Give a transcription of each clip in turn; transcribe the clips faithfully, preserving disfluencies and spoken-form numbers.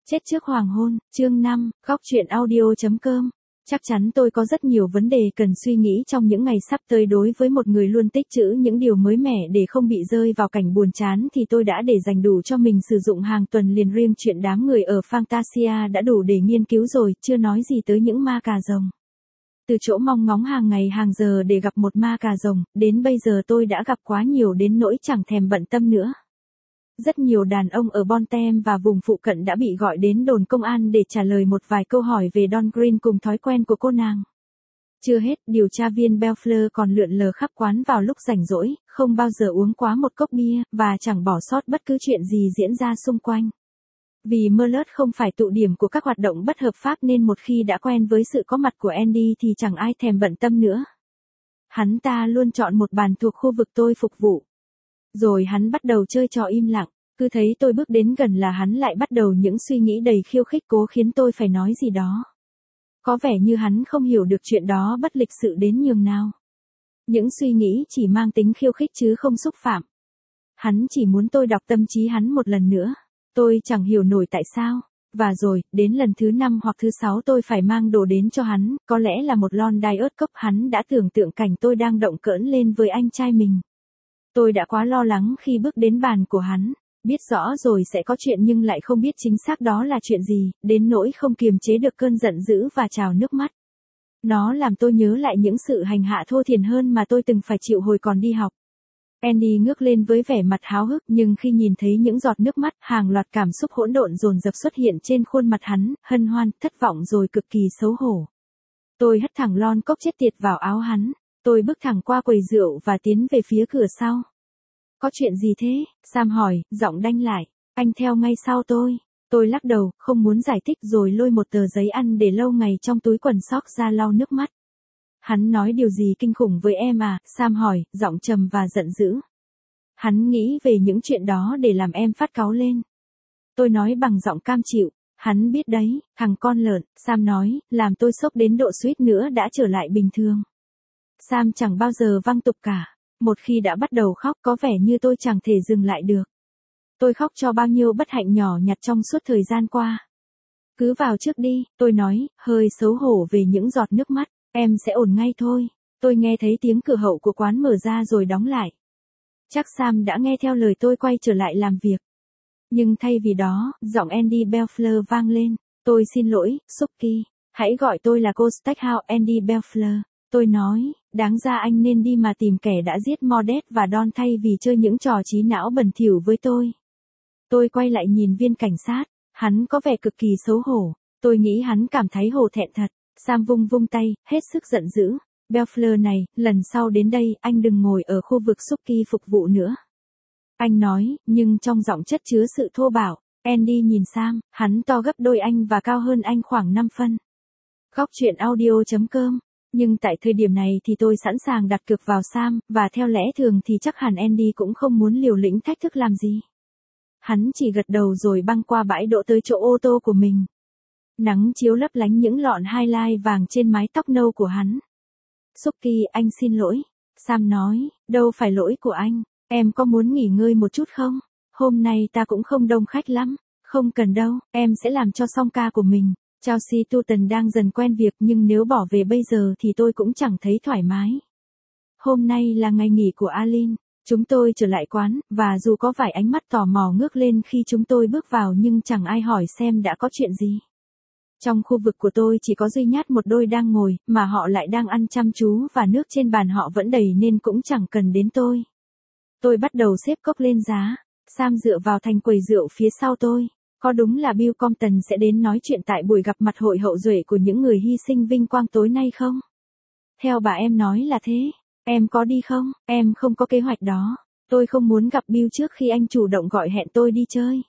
Chết trước hoàng hôn, chương năm, góc truyện audio.com. Chắc chắn tôi có rất nhiều vấn đề cần suy nghĩ trong những ngày sắp tới. Đối với một người luôn tích trữ những điều mới mẻ để không bị rơi vào cảnh buồn chán thì tôi đã để dành đủ cho mình sử dụng hàng tuần liền. Riêng chuyện đám người ở Fantasia đã đủ để nghiên cứu rồi, chưa nói gì tới những ma cà rồng. Từ chỗ mong ngóng hàng ngày hàng giờ để gặp một ma cà rồng, đến bây giờ tôi đã gặp quá nhiều đến nỗi chẳng thèm bận tâm nữa. Rất nhiều đàn ông ở Bontem và vùng phụ cận đã bị gọi đến đồn công an để trả lời một vài câu hỏi về Dawn Green cùng thói quen của cô nàng. Chưa hết, điều tra viên Belfleur còn lượn lờ khắp quán vào lúc rảnh rỗi, không bao giờ uống quá một cốc bia, và chẳng bỏ sót bất cứ chuyện gì diễn ra xung quanh. Vì Merlot không phải tụ điểm của các hoạt động bất hợp pháp nên một khi đã quen với sự có mặt của Andy thì chẳng ai thèm bận tâm nữa. Hắn ta luôn chọn một bàn thuộc khu vực tôi phục vụ. Rồi hắn bắt đầu chơi trò im lặng, cứ thấy tôi bước đến gần là hắn lại bắt đầu những suy nghĩ đầy khiêu khích cố khiến tôi phải nói gì đó. Có vẻ như hắn không hiểu được chuyện đó bất lịch sự đến nhường nào. Những suy nghĩ chỉ mang tính khiêu khích chứ không xúc phạm. Hắn chỉ muốn tôi đọc tâm trí hắn một lần nữa. Tôi chẳng hiểu nổi tại sao. Và rồi, đến lần thứ năm hoặc thứ sáu tôi phải mang đồ đến cho hắn, có lẽ là một lon Diet Coke. Hắn đã tưởng tượng cảnh tôi đang động cỡn lên với anh trai mình. Tôi đã quá lo lắng khi bước đến bàn của hắn, biết rõ rồi sẽ có chuyện nhưng lại không biết chính xác đó là chuyện gì, đến nỗi không kiềm chế được cơn giận dữ và trào nước mắt. Nó làm tôi nhớ lại những sự hành hạ thô thiển hơn mà tôi từng phải chịu hồi còn đi học. Andy ngước lên với vẻ mặt háo hức, nhưng khi nhìn thấy những giọt nước mắt, hàng loạt cảm xúc hỗn độn dồn dập xuất hiện trên khuôn mặt hắn, hân hoan, thất vọng rồi cực kỳ xấu hổ. Tôi hất thẳng lon cốc chết tiệt vào áo hắn. Tôi bước thẳng qua quầy rượu và tiến về phía cửa sau. Có chuyện gì thế? Sam hỏi, giọng đanh lại. Anh theo ngay sau tôi. Tôi lắc đầu, không muốn giải thích rồi lôi một tờ giấy ăn để lâu ngày trong túi quần sóc ra lau nước mắt. Hắn nói điều gì kinh khủng với em à? Sam hỏi, giọng trầm và giận dữ. Hắn nghĩ về những chuyện đó để làm em phát cáu lên. Tôi nói bằng giọng cam chịu. Hắn biết đấy, thằng con lợn, Sam nói, làm tôi sốc đến độ suýt nữa đã trở lại bình thường. Sam chẳng bao giờ văng tục cả. Một khi đã bắt đầu khóc có vẻ như tôi chẳng thể dừng lại được. Tôi khóc cho bao nhiêu bất hạnh nhỏ nhặt trong suốt thời gian qua. Cứ vào trước đi, tôi nói, hơi xấu hổ về những giọt nước mắt. Em sẽ ổn ngay thôi. Tôi nghe thấy tiếng cửa hậu của quán mở ra rồi đóng lại. Chắc Sam đã nghe theo lời tôi quay trở lại làm việc. Nhưng thay vì đó, giọng Andy Belfleur vang lên. Tôi xin lỗi, Suki. Hãy gọi tôi là cô Stackhouse Andy Belfleur. Tôi nói, đáng ra anh nên đi mà tìm kẻ đã giết Mordet và Dawn thay vì chơi những trò trí não bẩn thỉu với tôi. Tôi quay lại nhìn viên cảnh sát, hắn có vẻ cực kỳ xấu hổ. Tôi nghĩ hắn cảm thấy hổ thẹn thật. Sam vung vung tay, hết sức giận dữ. Belfleur này, lần sau đến đây anh đừng ngồi ở khu vực Suki phục vụ nữa. Anh nói, nhưng trong giọng chất chứa sự thô bạo. Andy nhìn Sam, hắn to gấp đôi anh và cao hơn anh khoảng năm phân. Góc truyện audio.com. Nhưng tại thời điểm này thì tôi sẵn sàng đặt cược vào Sam, và theo lẽ thường thì chắc hẳn Andy cũng không muốn liều lĩnh thách thức làm gì. Hắn chỉ gật đầu rồi băng qua bãi đỗ tới chỗ ô tô của mình. Nắng chiếu lấp lánh những lọn highlight vàng trên mái tóc nâu của hắn. Suki, anh xin lỗi. Sam nói, đâu phải lỗi của anh, em có muốn nghỉ ngơi một chút không? Hôm nay ta cũng không đông khách lắm. Không cần đâu, em sẽ làm cho xong ca của mình. Chelsea Tuton đang dần quen việc nhưng nếu bỏ về bây giờ thì tôi cũng chẳng thấy thoải mái. Hôm nay là ngày nghỉ của Alin. Chúng tôi trở lại quán, và dù có vài ánh mắt tò mò ngước lên khi chúng tôi bước vào nhưng chẳng ai hỏi xem đã có chuyện gì. Trong khu vực của tôi chỉ có duy nhất một đôi đang ngồi, mà họ lại đang ăn chăm chú và nước trên bàn họ vẫn đầy nên cũng chẳng cần đến tôi. Tôi bắt đầu xếp cốc lên giá. Sam dựa vào thành quầy rượu phía sau tôi. Có đúng là Bill Compton sẽ đến nói chuyện tại buổi gặp mặt hội hậu duệ của những người hy sinh vinh quang tối nay không? Theo bà em nói là thế. Em có đi không? Em không có kế hoạch đó. Tôi không muốn gặp Bill trước khi anh chủ động gọi hẹn tôi đi chơi.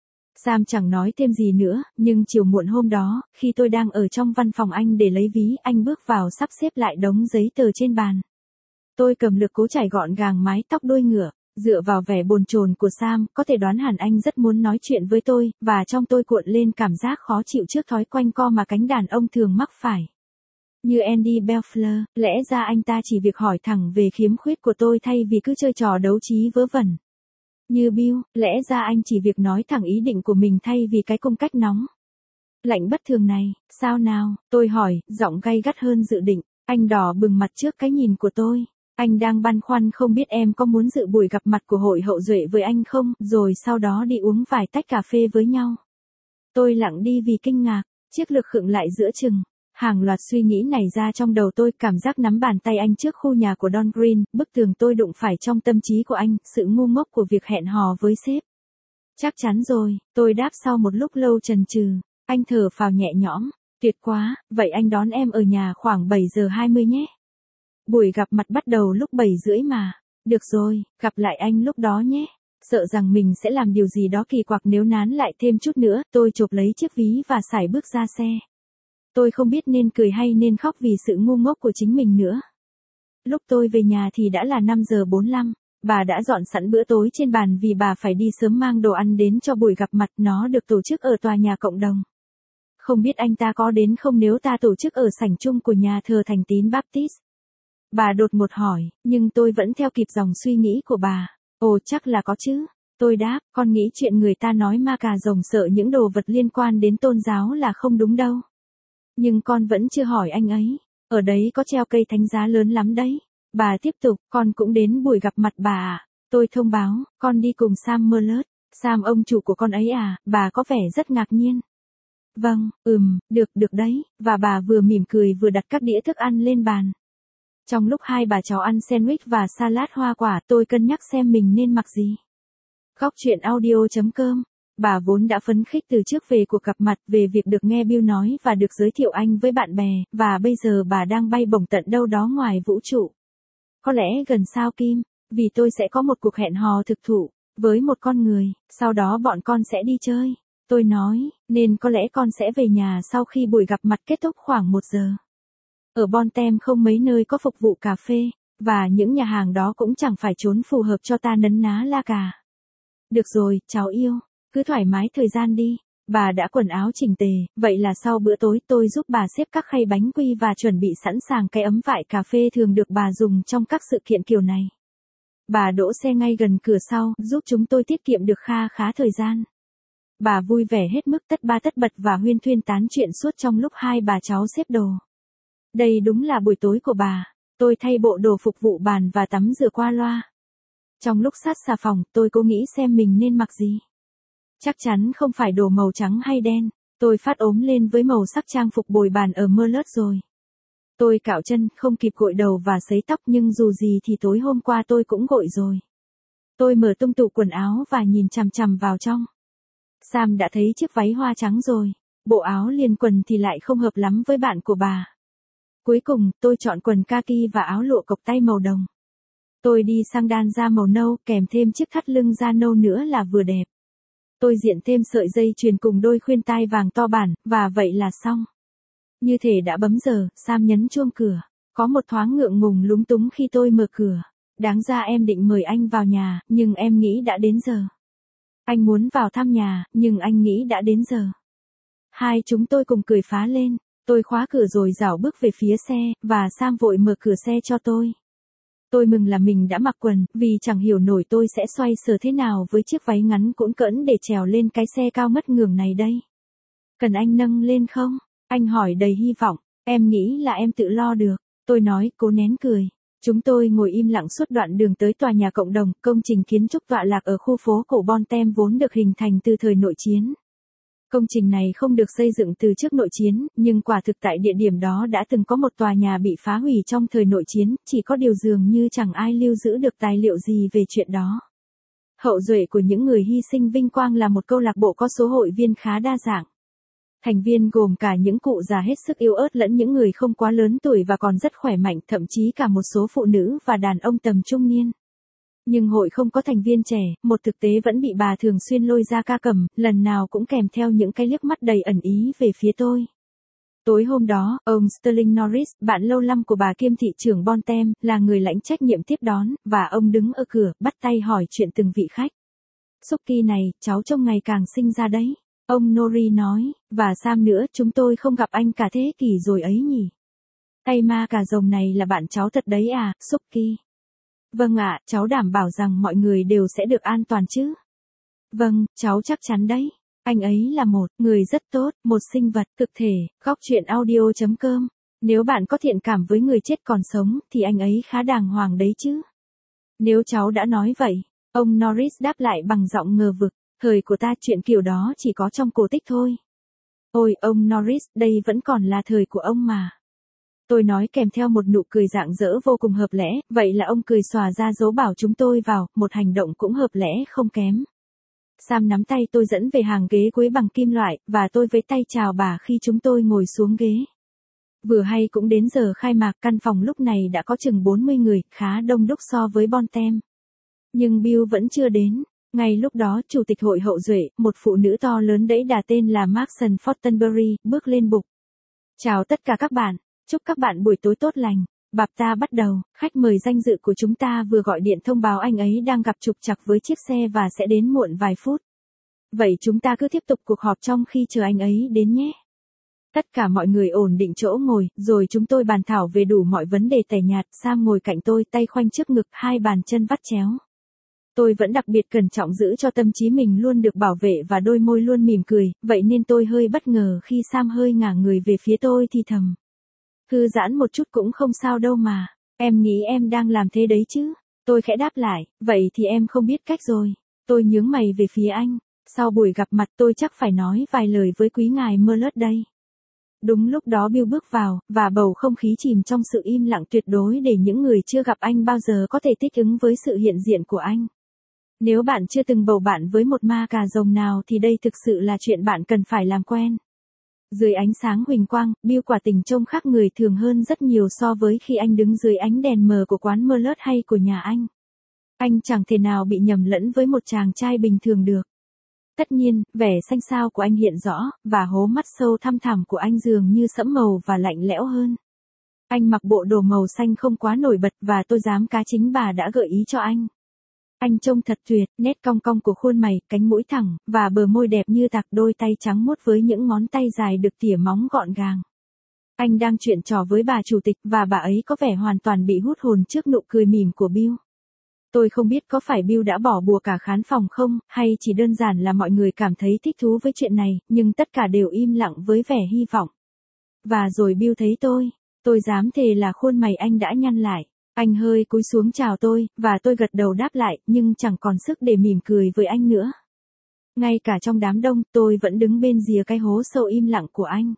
Sam chẳng nói thêm gì nữa, nhưng chiều muộn hôm đó, khi tôi đang ở trong văn phòng anh để lấy ví, anh bước vào sắp xếp lại đống giấy tờ trên bàn. Tôi cầm lược cố chải gọn gàng mái tóc đuôi ngựa. Dựa vào vẻ bồn chồn của Sam, có thể đoán hẳn anh rất muốn nói chuyện với tôi, và trong tôi cuộn lên cảm giác khó chịu trước thói quanh co mà cánh đàn ông thường mắc phải. Như Andy Belfleur, lẽ ra anh ta chỉ việc hỏi thẳng về khiếm khuyết của tôi thay vì cứ chơi trò đấu trí vớ vẩn. Như Bill, lẽ ra anh chỉ việc nói thẳng ý định của mình thay vì cái cung cách nóng lạnh bất thường này, sao nào, tôi hỏi, giọng gay gắt hơn dự định. Anh đỏ bừng mặt trước cái nhìn của tôi. Anh đang băn khoăn không biết em có muốn dự buổi gặp mặt của hội hậu duệ với anh không, rồi sau đó đi uống vài tách cà phê với nhau. Tôi lặng đi vì kinh ngạc, chiếc lược khựng lại giữa chừng. Hàng loạt suy nghĩ nảy ra trong đầu tôi, cảm giác nắm bàn tay anh trước khu nhà của Don Green, bức tường tôi đụng phải trong tâm trí của anh, sự ngu ngốc của việc hẹn hò với sếp. Chắc chắn rồi, tôi đáp sau một lúc lâu chần chừ. Anh thở phào nhẹ nhõm, tuyệt quá, vậy anh đón em ở nhà khoảng bảy giờ hai mươi nhé. Buổi gặp mặt bắt đầu lúc bảy rưỡi mà. Được rồi, gặp lại anh lúc đó nhé. Sợ rằng mình sẽ làm điều gì đó kỳ quặc nếu nán lại thêm chút nữa, tôi chộp lấy chiếc ví và sải bước ra xe. Tôi không biết nên cười hay nên khóc vì sự ngu ngốc của chính mình nữa. Lúc tôi về nhà thì đã là năm giờ bốn mươi lăm. Bà đã dọn sẵn bữa tối trên bàn vì bà phải đi sớm mang đồ ăn đến cho buổi gặp mặt, nó được tổ chức ở tòa nhà cộng đồng. Không biết anh ta có đến không nếu ta tổ chức ở sảnh chung của nhà thờ Thành Tín Baptist. Bà đột ngột hỏi, nhưng tôi vẫn theo kịp dòng suy nghĩ của bà. Ồ, chắc là có chứ. Tôi đáp, con nghĩ chuyện người ta nói ma cà rồng sợ những đồ vật liên quan đến tôn giáo là không đúng đâu. Nhưng con vẫn chưa hỏi anh ấy. Ở đấy có treo cây thánh giá lớn lắm đấy. Bà tiếp tục, con cũng đến buổi gặp mặt bà à? Tôi thông báo, con đi cùng Sam Merlot. Sam ông chủ của con ấy à? Bà có vẻ rất ngạc nhiên. Vâng, ừm, được, được đấy, và bà vừa mỉm cười vừa đặt các đĩa thức ăn lên bàn. Trong lúc hai bà cháu ăn sandwich và salad hoa quả, tôi cân nhắc xem mình nên mặc gì. Góc truyện audio chấm com. Bà vốn đã phấn khích từ trước về cuộc gặp mặt, về việc được nghe Bill nói và được giới thiệu anh với bạn bè, và bây giờ bà đang bay bổng tận đâu đó ngoài vũ trụ. Có lẽ gần sao Kim, vì tôi sẽ có một cuộc hẹn hò thực thụ với một con người, sau đó bọn con sẽ đi chơi. Tôi nói, nên có lẽ con sẽ về nhà sau khi buổi gặp mặt kết thúc khoảng một giờ. Ở Bon Tem không mấy nơi có phục vụ cà phê, và những nhà hàng đó cũng chẳng phải chốn phù hợp cho ta nấn ná la cà. Được rồi, cháu yêu, cứ thoải mái thời gian đi. Bà đã quần áo chỉnh tề, vậy là sau bữa tối tôi giúp bà xếp các khay bánh quy và chuẩn bị sẵn sàng cái ấm vại cà phê thường được bà dùng trong các sự kiện kiểu này. Bà đỗ xe ngay gần cửa sau, giúp chúng tôi tiết kiệm được kha khá thời gian. Bà vui vẻ hết mức tất ba tất bật và huyên thuyên tán chuyện suốt trong lúc hai bà cháu xếp đồ. Đây đúng là buổi tối của bà. Tôi thay bộ đồ phục vụ bàn và tắm rửa qua loa. Trong lúc sát xà phòng, tôi cố nghĩ xem mình nên mặc gì. Chắc chắn không phải đồ màu trắng hay đen. Tôi phát ốm lên với màu sắc trang phục bồi bàn ở Merlot rồi. Tôi cạo chân, không kịp gội đầu và sấy tóc, nhưng dù gì thì tối hôm qua tôi cũng gội rồi. Tôi mở tung tủ quần áo và nhìn chằm chằm vào trong. Sam đã thấy chiếc váy hoa trắng rồi. Bộ áo liền quần thì lại không hợp lắm với bạn của bà. Cuối cùng, tôi chọn quần kaki và áo lụa cộc tay màu đồng. Tôi đi sang đan da màu nâu, kèm thêm chiếc thắt lưng da nâu nữa là vừa đẹp. Tôi diện thêm sợi dây chuyền cùng đôi khuyên tai vàng to bản, và vậy là xong. Như thể đã bấm giờ, Sam nhấn chuông cửa. Có một thoáng ngượng ngùng lúng túng khi tôi mở cửa. Đáng ra em định mời anh vào nhà, nhưng em nghĩ đã đến giờ. Anh muốn vào thăm nhà, nhưng anh nghĩ đã đến giờ. Hai chúng tôi cùng cười phá lên. Tôi khóa cửa rồi rảo bước về phía xe, và Sam vội mở cửa xe cho tôi. Tôi mừng là mình đã mặc quần, vì chẳng hiểu nổi tôi sẽ xoay sở thế nào với chiếc váy ngắn cũn cỡn để trèo lên cái xe cao ngất ngường này đây. Cần anh nâng lên không? Anh hỏi đầy hy vọng. Em nghĩ là em tự lo được. Tôi nói, cố nén cười. Chúng tôi ngồi im lặng suốt đoạn đường tới tòa nhà cộng đồng, công trình kiến trúc tọa lạc ở khu phố cổ Bon Tem vốn được hình thành từ thời nội chiến. Công trình này không được xây dựng từ trước nội chiến, nhưng quả thực tại địa điểm đó đã từng có một tòa nhà bị phá hủy trong thời nội chiến, chỉ có điều dường như chẳng ai lưu giữ được tài liệu gì về chuyện đó. Hậu duệ của những người hy sinh vinh quang là một câu lạc bộ có số hội viên khá đa dạng. Thành viên gồm cả những cụ già hết sức yếu ớt lẫn những người không quá lớn tuổi và còn rất khỏe mạnh, thậm chí cả một số phụ nữ và đàn ông tầm trung niên. Nhưng hội không có thành viên trẻ, một thực tế vẫn bị bà thường xuyên lôi ra ca cầm, lần nào cũng kèm theo những cái liếc mắt đầy ẩn ý về phía tôi. Tối hôm đó, ông Sterling Norris, bạn lâu năm của bà kiêm thị trưởng Bon Tem, là người lãnh trách nhiệm tiếp đón, và ông đứng ở cửa, bắt tay hỏi chuyện từng vị khách. Suki này, cháu trông ngày càng xinh ra đấy. Ông Nori nói, và Sam nữa, chúng tôi không gặp anh cả thế kỷ rồi ấy nhỉ. Tay ma cà rồng này là bạn cháu thật đấy à, Suki. Vâng ạ, cháu đảm bảo rằng mọi người đều sẽ được an toàn chứ. Vâng, cháu chắc chắn đấy. Anh ấy là một người rất tốt, một sinh vật thực thể. Góc truyện audio chấm com. Nếu bạn có thiện cảm với người chết còn sống, thì anh ấy khá đàng hoàng đấy chứ. Nếu cháu đã nói vậy, ông Norris đáp lại bằng giọng ngờ vực. Thời của ta chuyện kiểu đó chỉ có trong cổ tích thôi. Ôi, ông Norris, đây vẫn còn là thời của ông mà. Tôi nói kèm theo một nụ cười rạng rỡ vô cùng hợp lẽ, vậy là ông cười xòa ra dấu bảo chúng tôi vào, một hành động cũng hợp lẽ không kém. Sam nắm tay tôi dẫn về hàng ghế cuối bằng kim loại, và tôi với tay chào bà khi chúng tôi ngồi xuống ghế. Vừa hay cũng đến giờ khai mạc, căn phòng lúc này đã có chừng bốn mươi người, khá đông đúc so với Bon Tem. Nhưng Bill vẫn chưa đến. Ngay lúc đó, chủ tịch hội hậu duệ, một phụ nữ to lớn đẫy đà tên là Maxon Fortenberry, bước lên bục. Chào tất cả các bạn, chúc các bạn buổi tối tốt lành. Bạp ta bắt đầu, khách mời danh dự của chúng ta vừa gọi điện thông báo anh ấy đang gặp trục trặc với chiếc xe và sẽ đến muộn vài phút. Vậy chúng ta cứ tiếp tục cuộc họp trong khi chờ anh ấy đến nhé. Tất cả mọi người ổn định chỗ ngồi, rồi chúng tôi bàn thảo về đủ mọi vấn đề tẻ nhạt. Sam ngồi cạnh tôi, tay khoanh trước ngực, hai bàn chân vắt chéo. Tôi vẫn đặc biệt cẩn trọng giữ cho tâm trí mình luôn được bảo vệ và đôi môi luôn mỉm cười, vậy nên tôi hơi bất ngờ khi Sam hơi ngả người về phía tôi thì thầm. Thư giãn một chút cũng không sao đâu mà, em nghĩ em đang làm thế đấy chứ. Tôi khẽ đáp lại, vậy thì em không biết cách rồi. Tôi nhướng mày về phía anh, sau buổi gặp mặt tôi chắc phải nói vài lời với quý ngài Merlot đây. Đúng lúc đó Bill bước vào, và bầu không khí chìm trong sự im lặng tuyệt đối để những người chưa gặp anh bao giờ có thể thích ứng với sự hiện diện của anh. Nếu bạn chưa từng bầu bạn với một ma cà rồng nào thì đây thực sự là chuyện bạn cần phải làm quen. Dưới ánh sáng huỳnh quang, Bill quả tình trông khác người thường hơn rất nhiều so với khi anh đứng dưới ánh đèn mờ của quán Merlot hay của nhà anh. Anh chẳng thể nào bị nhầm lẫn với một chàng trai bình thường được. Tất nhiên, vẻ xanh xao của anh hiện rõ, và hố mắt sâu thăm thẳm của anh dường như sẫm màu và lạnh lẽo hơn. Anh mặc bộ đồ màu xanh không quá nổi bật và tôi dám cá chính bà đã gợi ý cho anh. Anh trông thật tuyệt, nét cong cong của khuôn mày, cánh mũi thẳng, và bờ môi đẹp như tạc, đôi tay trắng muốt với những ngón tay dài được tỉa móng gọn gàng. Anh đang chuyện trò với bà chủ tịch và bà ấy có vẻ hoàn toàn bị hút hồn trước nụ cười mỉm của Bill. Tôi không biết có phải Bill đã bỏ bùa cả khán phòng không, hay chỉ đơn giản là mọi người cảm thấy thích thú với chuyện này, nhưng tất cả đều im lặng với vẻ hy vọng. Và rồi Bill thấy tôi, tôi dám thề là khuôn mày anh đã nhăn lại. Anh hơi cúi xuống chào tôi, và tôi gật đầu đáp lại, nhưng chẳng còn sức để mỉm cười với anh nữa. Ngay cả trong đám đông, tôi vẫn đứng bên rìa cái hố sâu im lặng của anh.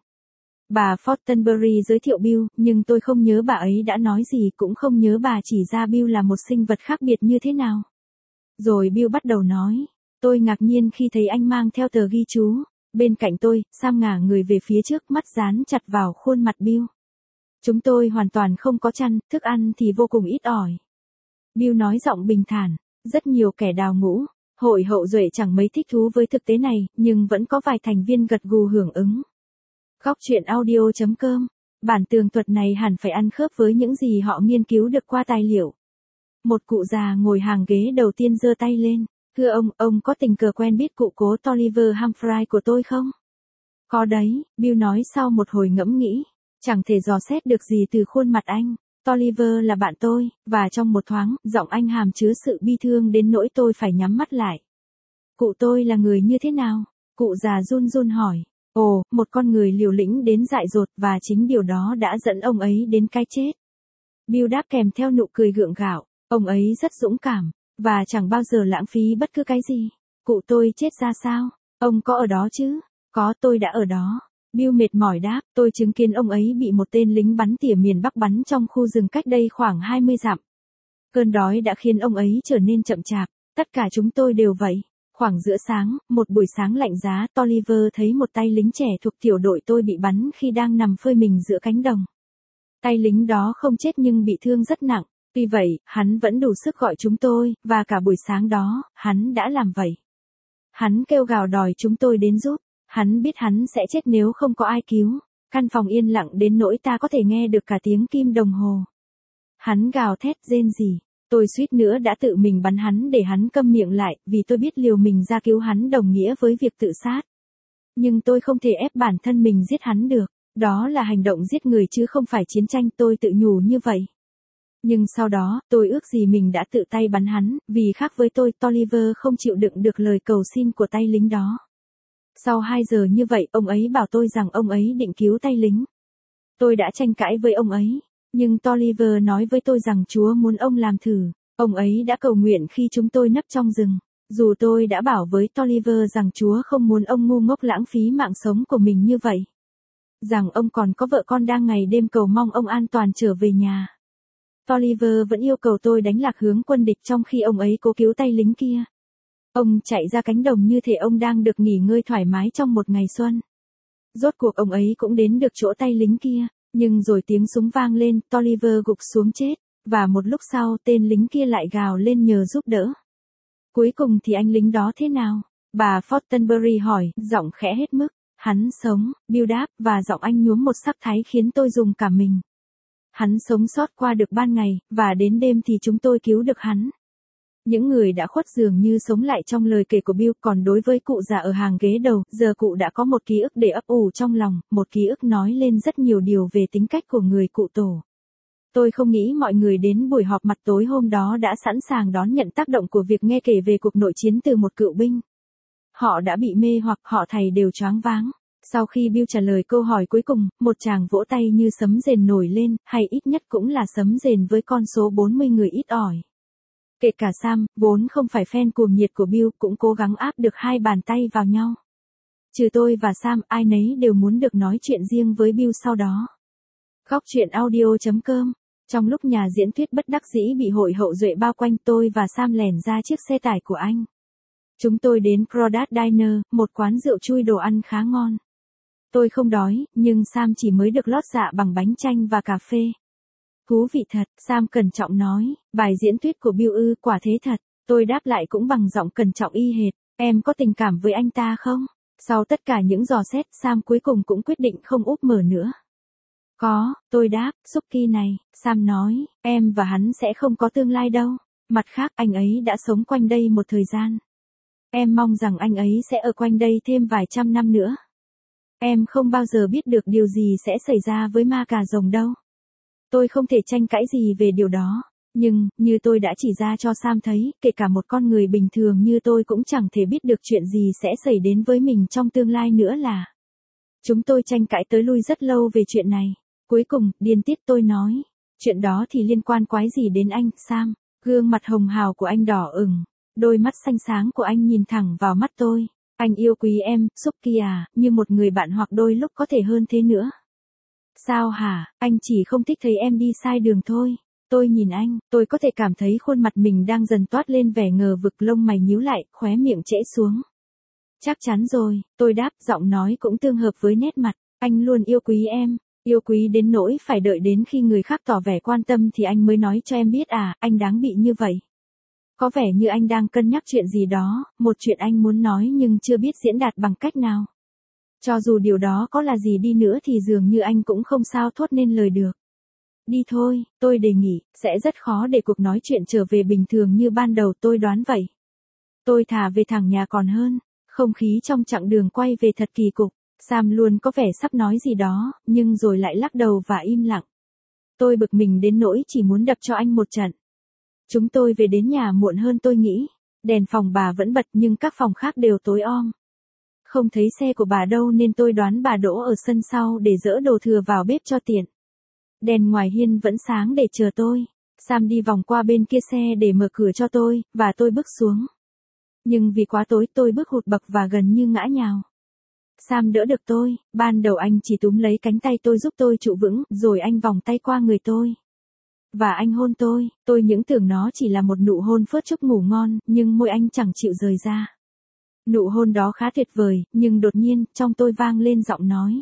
Bà Fortenberry giới thiệu Bill, nhưng tôi không nhớ bà ấy đã nói gì, cũng không nhớ bà chỉ ra Bill là một sinh vật khác biệt như thế nào. Rồi Bill bắt đầu nói. Tôi ngạc nhiên khi thấy anh mang theo tờ ghi chú. Bên cạnh tôi, Sam ngả người về phía trước, mắt dán chặt vào khuôn mặt Bill. Chúng tôi hoàn toàn không có chăn, thức ăn thì vô cùng ít ỏi. Bill nói giọng bình thản, rất nhiều kẻ đào ngũ, hội hậu duệ chẳng mấy thích thú với thực tế này, nhưng vẫn có vài thành viên gật gù hưởng ứng. Góc truyện audio chấm com. Bản tường thuật này hẳn phải ăn khớp với những gì họ nghiên cứu được qua tài liệu. Một cụ già ngồi hàng ghế đầu tiên giơ tay lên. Thưa ông, ông có tình cờ quen biết cụ cố Tolliver Humphrey của tôi không? Có đấy, Bill nói sau một hồi ngẫm nghĩ. Chẳng thể dò xét được gì từ khuôn mặt anh. Tolliver là bạn tôi, và trong một thoáng, giọng anh hàm chứa sự bi thương đến nỗi tôi phải nhắm mắt lại. Cụ tôi là người như thế nào? Cụ già run run hỏi. Ồ, một con người liều lĩnh đến dại dột, và chính điều đó đã dẫn ông ấy đến cái chết. Bill đáp kèm theo nụ cười gượng gạo. Ông ấy rất dũng cảm, và chẳng bao giờ lãng phí bất cứ cái gì. Cụ tôi chết ra sao? Ông có ở đó chứ? Có, tôi đã ở đó. Bill mệt mỏi đáp, tôi chứng kiến ông ấy bị một tên lính bắn tỉa miền Bắc bắn trong khu rừng cách đây khoảng hai mươi dặm. Cơn đói đã khiến ông ấy trở nên chậm chạp, tất cả chúng tôi đều vậy. Khoảng giữa sáng, một buổi sáng lạnh giá, Tolliver thấy một tay lính trẻ thuộc tiểu đội tôi bị bắn khi đang nằm phơi mình giữa cánh đồng. Tay lính đó không chết nhưng bị thương rất nặng, tuy vậy, hắn vẫn đủ sức gọi chúng tôi, và cả buổi sáng đó, hắn đã làm vậy. Hắn kêu gào đòi chúng tôi đến giúp. Hắn biết hắn sẽ chết nếu không có ai cứu. Căn phòng yên lặng đến nỗi ta có thể nghe được cả tiếng kim đồng hồ. Hắn gào thét rên rỉ. Tôi suýt nữa đã tự mình bắn hắn để hắn câm miệng lại, vì tôi biết liều mình ra cứu hắn đồng nghĩa với việc tự sát. Nhưng tôi không thể ép bản thân mình giết hắn được. Đó là hành động giết người chứ không phải chiến tranh, tôi tự nhủ như vậy. Nhưng sau đó, tôi ước gì mình đã tự tay bắn hắn, vì khác với tôi, Tolliver không chịu đựng được lời cầu xin của tay lính đó. Sau hai giờ như vậy, ông ấy bảo tôi rằng ông ấy định cứu tay lính. Tôi đã tranh cãi với ông ấy, nhưng Tolliver nói với tôi rằng Chúa muốn ông làm thử. Ông ấy đã cầu nguyện khi chúng tôi nấp trong rừng. Dù tôi đã bảo với Tolliver rằng Chúa không muốn ông ngu ngốc lãng phí mạng sống của mình như vậy. Rằng ông còn có vợ con đang ngày đêm cầu mong ông an toàn trở về nhà. Tolliver vẫn yêu cầu tôi đánh lạc hướng quân địch trong khi ông ấy cố cứu tay lính kia. Ông chạy ra cánh đồng như thể ông đang được nghỉ ngơi thoải mái trong một ngày xuân. Rốt cuộc ông ấy cũng đến được chỗ tay lính kia, nhưng rồi tiếng súng vang lên, Tolliver gục xuống chết, và một lúc sau tên lính kia lại gào lên nhờ giúp đỡ. Cuối cùng thì anh lính đó thế nào? Bà Fortenberry hỏi, giọng khẽ hết mức. Hắn sống, Bill đáp, và giọng anh nhuốm một sắc thái khiến tôi rùng cả mình. Hắn sống sót qua được ban ngày, và đến đêm thì chúng tôi cứu được hắn. Những người đã khuất dường như sống lại trong lời kể của Bill, còn đối với cụ già ở hàng ghế đầu, giờ cụ đã có một ký ức để ấp ủ trong lòng, một ký ức nói lên rất nhiều điều về tính cách của người cụ tổ. Tôi không nghĩ mọi người đến buổi họp mặt tối hôm đó đã sẵn sàng đón nhận tác động của việc nghe kể về cuộc nội chiến từ một cựu binh. Họ đã bị mê hoặc họ thầy đều choáng váng. Sau khi Bill trả lời câu hỏi cuối cùng, một tràng vỗ tay như sấm rền nổi lên, hay ít nhất cũng là sấm rền với con số bốn mươi người ít ỏi. Kể cả Sam, vốn không phải fan cuồng nhiệt của Bill, cũng cố gắng áp được hai bàn tay vào nhau. Trừ tôi và Sam, ai nấy đều muốn được nói chuyện riêng với Bill sau đó. Góc truyện audio chấm com. Trong lúc nhà diễn thuyết bất đắc dĩ bị hội hậu duệ bao quanh, tôi và Sam lẻn ra chiếc xe tải của anh. Chúng tôi đến Crawdad Diner, một quán rượu chui đồ ăn khá ngon. Tôi không đói, nhưng Sam chỉ mới được lót dạ bằng bánh chanh và cà phê. Thú vị thật, Sam cẩn trọng nói, bài diễn thuyết của Bill ư, quả thế thật. Tôi đáp lại cũng bằng giọng cẩn trọng y hệt, em có tình cảm với anh ta không? Sau tất cả những dò xét, Sam cuối cùng cũng quyết định không úp mở nữa. Có, tôi đáp, Suki này, Sam nói, em và hắn sẽ không có tương lai đâu. Mặt khác, anh ấy đã sống quanh đây một thời gian. Em mong rằng anh ấy sẽ ở quanh đây thêm vài trăm năm nữa. Em không bao giờ biết được điều gì sẽ xảy ra với ma cà rồng đâu. Tôi không thể tranh cãi gì về điều đó. Nhưng, như tôi đã chỉ ra cho Sam thấy, kể cả một con người bình thường như tôi cũng chẳng thể biết được chuyện gì sẽ xảy đến với mình trong tương lai nữa là. Chúng tôi tranh cãi tới lui rất lâu về chuyện này. Cuối cùng, điên tiết tôi nói. Chuyện đó thì liên quan quái gì đến anh, Sam? Gương mặt hồng hào của anh đỏ ửng. Đôi mắt xanh sáng của anh nhìn thẳng vào mắt tôi. Anh yêu quý em, Suki à, như một người bạn hoặc đôi lúc có thể hơn thế nữa. Sao hả, anh chỉ không thích thấy em đi sai đường thôi. Tôi nhìn anh, tôi có thể cảm thấy khuôn mặt mình đang dần toát lên vẻ ngờ vực, lông mày nhíu lại, khóe miệng trễ xuống. Chắc chắn rồi, tôi đáp, giọng nói cũng tương hợp với nét mặt. Anh luôn yêu quý em, yêu quý đến nỗi phải đợi đến khi người khác tỏ vẻ quan tâm thì anh mới nói cho em biết à, anh đáng bị như vậy. Có vẻ như anh đang cân nhắc chuyện gì đó, một chuyện anh muốn nói nhưng chưa biết diễn đạt bằng cách nào. Cho dù điều đó có là gì đi nữa thì dường như anh cũng không sao thốt nên lời được. Đi thôi, tôi đề nghị, sẽ rất khó để cuộc nói chuyện trở về bình thường như ban đầu, tôi đoán vậy. Tôi thà về thẳng nhà còn hơn, không khí trong chặng đường quay về thật kỳ cục. Sam luôn có vẻ sắp nói gì đó, nhưng rồi lại lắc đầu và im lặng. Tôi bực mình đến nỗi chỉ muốn đập cho anh một trận. Chúng tôi về đến nhà muộn hơn tôi nghĩ. Đèn phòng bà vẫn bật nhưng các phòng khác đều tối om. Không thấy xe của bà đâu nên tôi đoán bà đỗ ở sân sau để dỡ đồ thừa vào bếp cho tiện. Đèn ngoài hiên vẫn sáng để chờ tôi. Sam đi vòng qua bên kia xe để mở cửa cho tôi, và tôi bước xuống. Nhưng vì quá tối tôi bước hụt bậc và gần như ngã nhào. Sam đỡ được tôi, ban đầu anh chỉ túm lấy cánh tay tôi giúp tôi trụ vững, rồi anh vòng tay qua người tôi. Và anh hôn tôi, tôi những tưởng nó chỉ là một nụ hôn phớt chúc ngủ ngon, nhưng môi anh chẳng chịu rời ra. Nụ hôn đó khá tuyệt vời, nhưng đột nhiên, trong tôi vang lên giọng nói.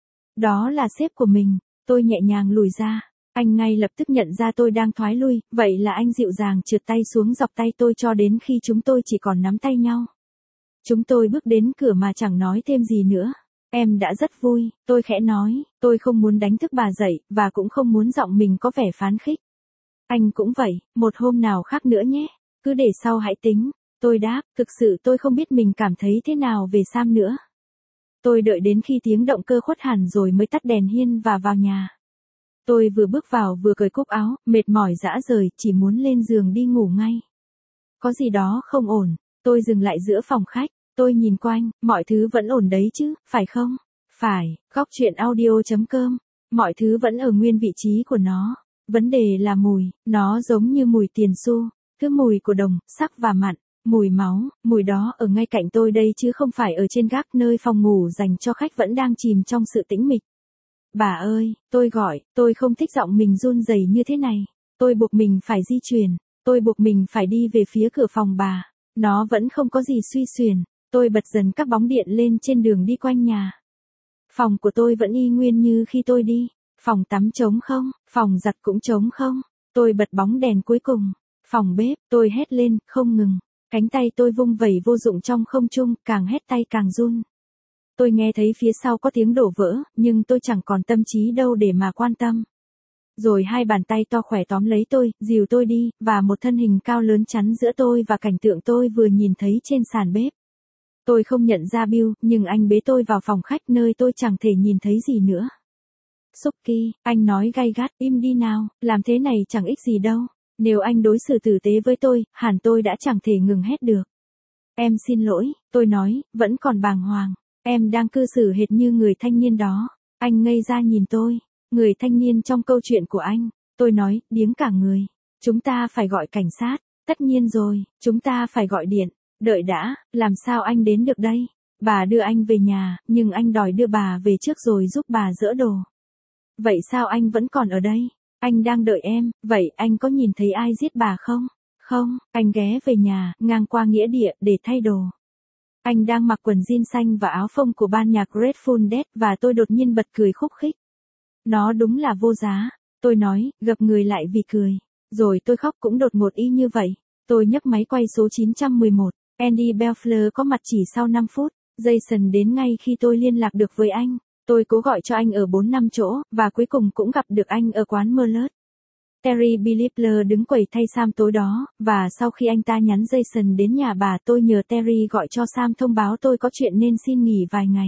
Đó là sếp của mình, tôi nhẹ nhàng lùi ra. Anh ngay lập tức nhận ra tôi đang thoái lui, vậy là anh dịu dàng trượt tay xuống dọc tay tôi cho đến khi chúng tôi chỉ còn nắm tay nhau. Chúng tôi bước đến cửa mà chẳng nói thêm gì nữa. Em đã rất vui, tôi khẽ nói, tôi không muốn đánh thức bà dậy, và cũng không muốn giọng mình có vẻ phán khích. Anh cũng vậy, một hôm nào khác nữa nhé, cứ để sau hãy tính. Tôi đáp, thực sự tôi không biết mình cảm thấy thế nào về Sam nữa. Tôi đợi đến khi tiếng động cơ khuất hẳn rồi mới tắt đèn hiên và vào nhà. Tôi vừa bước vào vừa cởi cúc áo, mệt mỏi rã rời, chỉ muốn lên giường đi ngủ ngay. Có gì đó không ổn, tôi dừng lại giữa phòng khách, tôi nhìn quanh, mọi thứ vẫn ổn đấy chứ, phải không? Phải, góc chuyện audio.com, mọi thứ vẫn ở nguyên vị trí của nó. Vấn đề là mùi, nó giống như mùi tiền xu, cứ mùi của đồng, sắc và mặn, mùi máu, mùi đó ở ngay cạnh tôi đây chứ không phải ở trên gác nơi phòng ngủ dành cho khách vẫn đang chìm trong sự tĩnh mịch. Bà ơi, tôi gọi, tôi không thích giọng mình run rẩy như thế này. Tôi buộc mình phải di chuyển, tôi buộc mình phải đi về phía cửa phòng bà. Nó vẫn không có gì suy xuyển, tôi bật dần các bóng điện lên trên đường đi quanh nhà. Phòng của tôi vẫn y nguyên như khi tôi đi, phòng tắm trống không, phòng giặt cũng trống không. Tôi bật bóng đèn cuối cùng, phòng bếp, tôi hét lên, không ngừng. Cánh tay tôi vung vẩy vô dụng trong không trung, càng hét tay càng run. Tôi nghe thấy phía sau có tiếng đổ vỡ, nhưng tôi chẳng còn tâm trí đâu để mà quan tâm. Rồi hai bàn tay to khỏe tóm lấy tôi, dìu tôi đi, và một thân hình cao lớn chắn giữa tôi và cảnh tượng tôi vừa nhìn thấy trên sàn bếp. Tôi không nhận ra Bill, nhưng anh bế tôi vào phòng khách nơi tôi chẳng thể nhìn thấy gì nữa. Suki, anh nói gay gắt, im đi nào, làm thế này chẳng ích gì đâu. Nếu anh đối xử tử tế với tôi, hẳn tôi đã chẳng thể ngừng hét được. Em xin lỗi, tôi nói, vẫn còn bàng hoàng. Em đang cư xử hệt như người thanh niên đó. Anh ngây ra nhìn tôi. Người thanh niên trong câu chuyện của anh. Tôi nói, điếng cả người. Chúng ta phải gọi cảnh sát. Tất nhiên rồi, chúng ta phải gọi điện. Đợi đã, làm sao anh đến được đây? Bà đưa anh về nhà, nhưng anh đòi đưa bà về trước rồi giúp bà dỡ đồ. Vậy sao anh vẫn còn ở đây? Anh đang đợi em, vậy anh có nhìn thấy ai giết bà không? Không, anh ghé về nhà, ngang qua nghĩa địa, để thay đồ. Anh đang mặc quần jean xanh và áo phông của ban nhạc Grateful Dead và tôi đột nhiên bật cười khúc khích. Nó đúng là vô giá. Tôi nói, gập người lại vì cười. Rồi tôi khóc cũng đột ngột y như vậy. Tôi nhấc máy quay số chín trăm mười một. Andy Belfler có mặt chỉ sau năm phút. Jason đến ngay khi tôi liên lạc được với anh. Tôi cố gọi cho anh ở bốn năm chỗ, và cuối cùng cũng gặp được anh ở quán Merlot. Terry Bilipler đứng quầy thay Sam tối đó, và sau khi anh ta nhắn Jason đến nhà bà tôi nhờ Terry gọi cho Sam thông báo tôi có chuyện nên xin nghỉ vài ngày.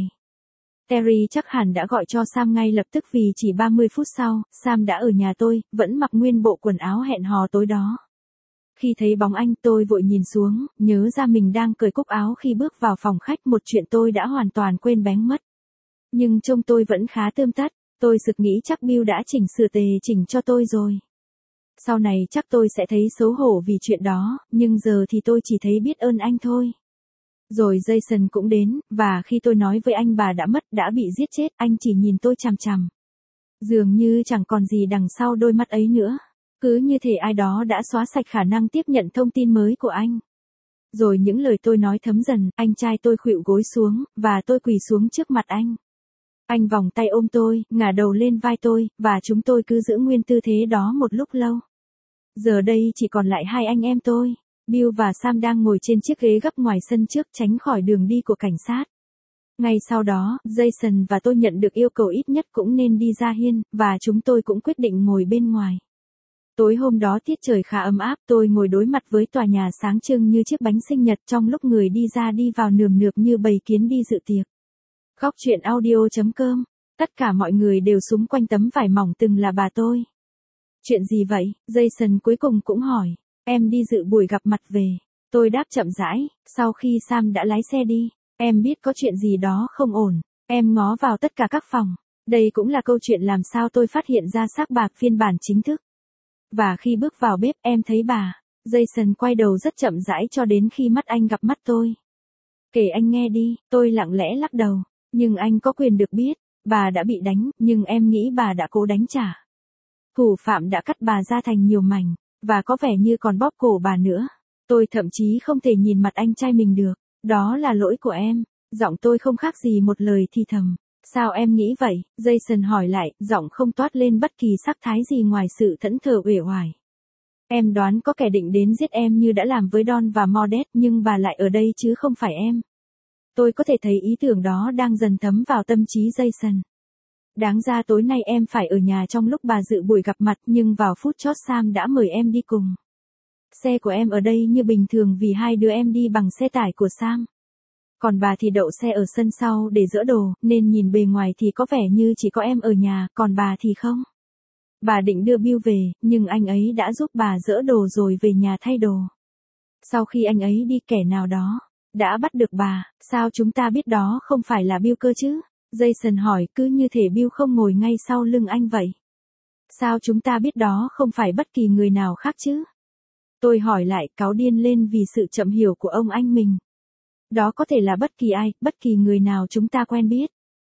Terry chắc hẳn đã gọi cho Sam ngay lập tức vì chỉ ba mươi phút sau, Sam đã ở nhà tôi, vẫn mặc nguyên bộ quần áo hẹn hò tối đó. Khi thấy bóng anh tôi vội nhìn xuống, nhớ ra mình đang cởi cúc áo khi bước vào phòng khách, một chuyện tôi đã hoàn toàn quên bén mất. Nhưng trông tôi vẫn khá tươm tất, tôi sực nghĩ chắc Bill đã chỉnh sửa tề chỉnh cho tôi rồi. Sau này chắc tôi sẽ thấy xấu hổ vì chuyện đó, nhưng giờ thì tôi chỉ thấy biết ơn anh thôi. Rồi Jason cũng đến, và khi tôi nói với anh bà đã mất, đã bị giết chết, anh chỉ nhìn tôi chằm chằm. Dường như chẳng còn gì đằng sau đôi mắt ấy nữa. Cứ như thể ai đó đã xóa sạch khả năng tiếp nhận thông tin mới của anh. Rồi những lời tôi nói thấm dần, anh trai tôi khuỵu gối xuống, và tôi quỳ xuống trước mặt anh. Anh vòng tay ôm tôi, ngả đầu lên vai tôi, và chúng tôi cứ giữ nguyên tư thế đó một lúc lâu. Giờ đây chỉ còn lại hai anh em tôi. Bill và Sam đang ngồi trên chiếc ghế gấp ngoài sân trước tránh khỏi đường đi của cảnh sát. Ngay sau đó, Jason và tôi nhận được yêu cầu ít nhất cũng nên đi ra hiên, và chúng tôi cũng quyết định ngồi bên ngoài. Tối hôm đó tiết trời khá ấm áp, tôi ngồi đối mặt với tòa nhà sáng trưng như chiếc bánh sinh nhật trong lúc người đi ra đi vào nườm nượp như bầy kiến đi dự tiệc. Góc chuyện audio.com. Tất cả mọi người đều xúm quanh tấm vải mỏng từng là bà tôi. Chuyện gì vậy? Jason cuối cùng cũng hỏi. Em đi dự buổi gặp mặt về. Tôi đáp chậm rãi, sau khi Sam đã lái xe đi. Em biết có chuyện gì đó không ổn. Em ngó vào tất cả các phòng. Đây cũng là câu chuyện làm sao tôi phát hiện ra xác bà phiên bản chính thức. Và khi bước vào bếp em thấy bà. Jason quay đầu rất chậm rãi cho đến khi mắt anh gặp mắt tôi. Kể anh nghe đi, tôi lặng lẽ lắc đầu. Nhưng anh có quyền được biết, bà đã bị đánh, nhưng em nghĩ bà đã cố đánh trả. Thủ phạm đã cắt bà ra thành nhiều mảnh, và có vẻ như còn bóp cổ bà nữa. Tôi thậm chí không thể nhìn mặt anh trai mình được. Đó là lỗi của em. Giọng tôi không khác gì một lời thì thầm. Sao em nghĩ vậy? Jason hỏi lại, giọng không toát lên bất kỳ sắc thái gì ngoài sự thẫn thờ uể oải. Em đoán có kẻ định đến giết em như đã làm với Don và Mordecai, nhưng bà lại ở đây chứ không phải em. Tôi có thể thấy ý tưởng đó đang dần thấm vào tâm trí Jason. Đáng ra tối nay em phải ở nhà trong lúc bà dự buổi gặp mặt, nhưng vào phút chót Sam đã mời em đi cùng. Xe của em ở đây như bình thường vì hai đứa em đi bằng xe tải của Sam. Còn bà thì đậu xe ở sân sau để dỡ đồ, nên nhìn bề ngoài thì có vẻ như chỉ có em ở nhà, còn bà thì không. Bà định đưa Bill về, nhưng anh ấy đã giúp bà dỡ đồ rồi về nhà thay đồ. Sau khi anh ấy đi, kẻ nào đó đã bắt được bà. Sao chúng ta biết đó không phải là Bill cơ chứ? Jason hỏi, cứ như thể Bill không ngồi ngay sau lưng anh vậy. Sao chúng ta biết đó không phải bất kỳ người nào khác chứ? Tôi hỏi lại, cáu điên lên vì sự chậm hiểu của ông anh mình. Đó có thể là bất kỳ ai, bất kỳ người nào chúng ta quen biết.